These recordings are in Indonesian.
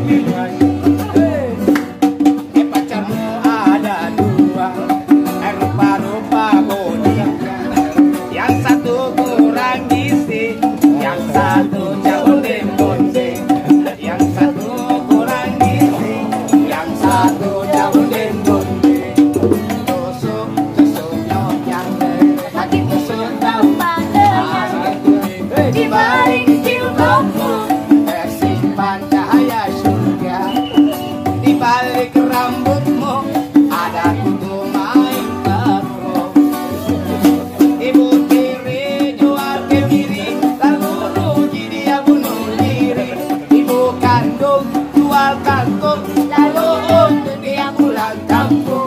Pacarmu ada dua, rupa-rupa bodi. Yang satu kurang gizi, yang satu jauh dembonse. Yang satu kurang gizi, yang satu jauh dembonse. Tusuk nyonyang, hati tusuk tambah di balik jilbabmu tersimpan cahaya surga. Di balik rambutmu ada kutu main katro. Ibu tiri jual kemiri, lalu rugi dia bunuh diri. Ibu kandung jual kangkung, lalu untuk dia pulang kampung.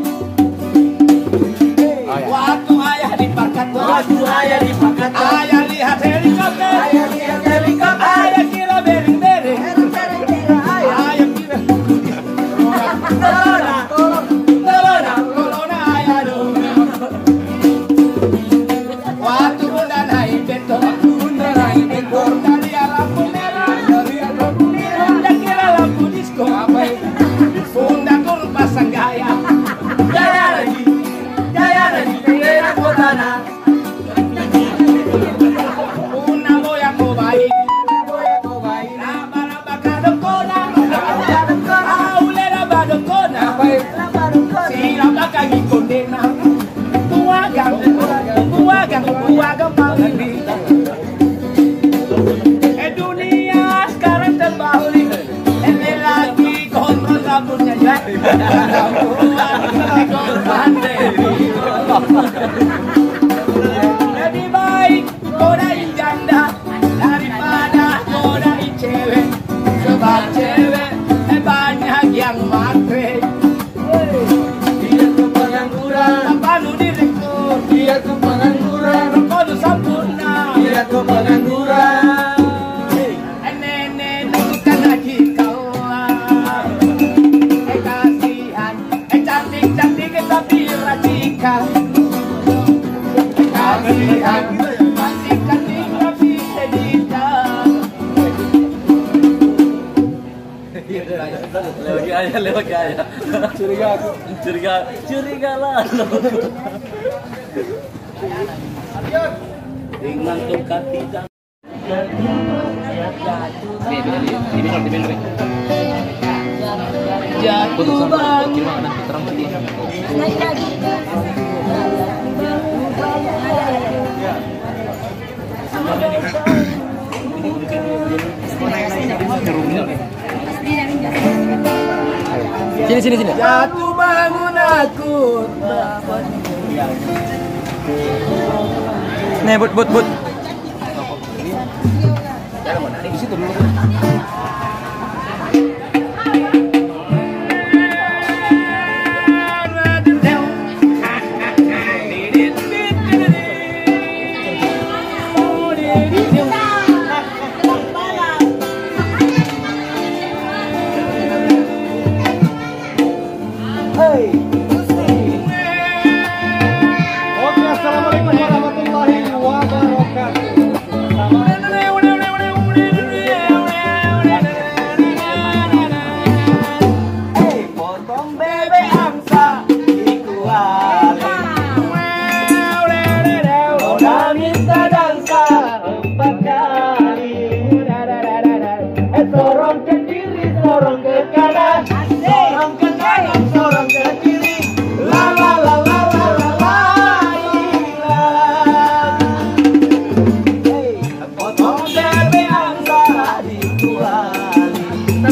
Waktu ayah dipakat, ayah lihat helikopter, ayah kira bering-bering, ayah kira corona, ayah dong. Waktu bunda naik bentor, dari lampu merah, bunda kira lampu disco. Bunda pun pasang gaya lagi, daerah kotana. Una boya kobai, raba kadokona, aulera badokona, sila kagi kondena, buagang pangli. Dunia sekarang terbalik, lelaki kontrol rambutnya jadi, lebih baik godain janda daripada godain cewek. Sebab cewek banyak yang matre. Dia tuh pengangguran, apa lu direktur? Dia tuh pengangguran, rokok lu sempurna. Dia tuh pengangguran. Nenek bukan lagi kawan. Kasihan, cantik tapi racikan. Kasihan, cantik tapi sedihkan. Lewat ke ayah. Curiga lah. Dengan tongkat tidak. Jatuh bangun. Sini. Jatuh bangun aku. Nih, but. Di situ dulu. Oke, assalamualaikum warahmatullahi wabarakatuh. Potong bebek angsa dikuali. Udah minta dansa 4 kali. Sorong ke kiri, sorong ke kanan, sorong ke kanan, sorong ke kiri. La la la la la la la. Potong bebek angsa dikuali.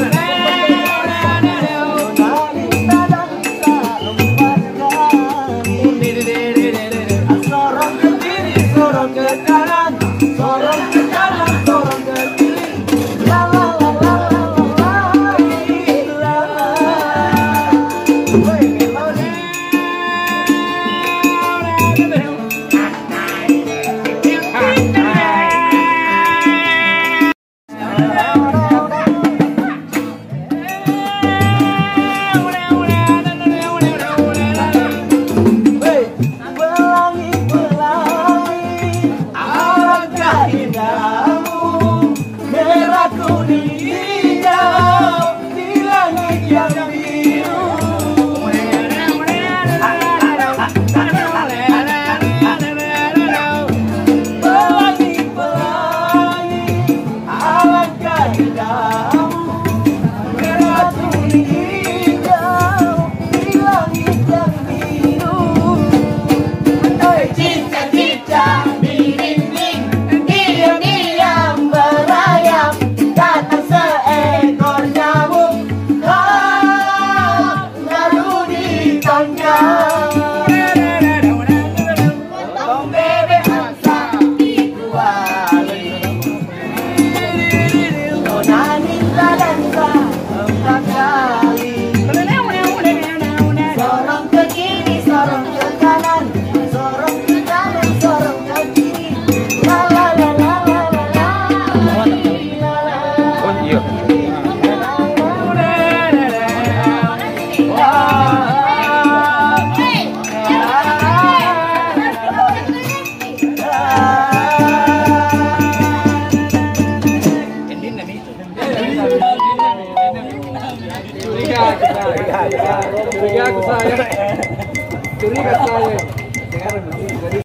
Sorong ke kiri, sorong ke kanan, sorong ke kanan, sorong ke kiri. La la la la la la la. Curiga aku saya. Curiga saya.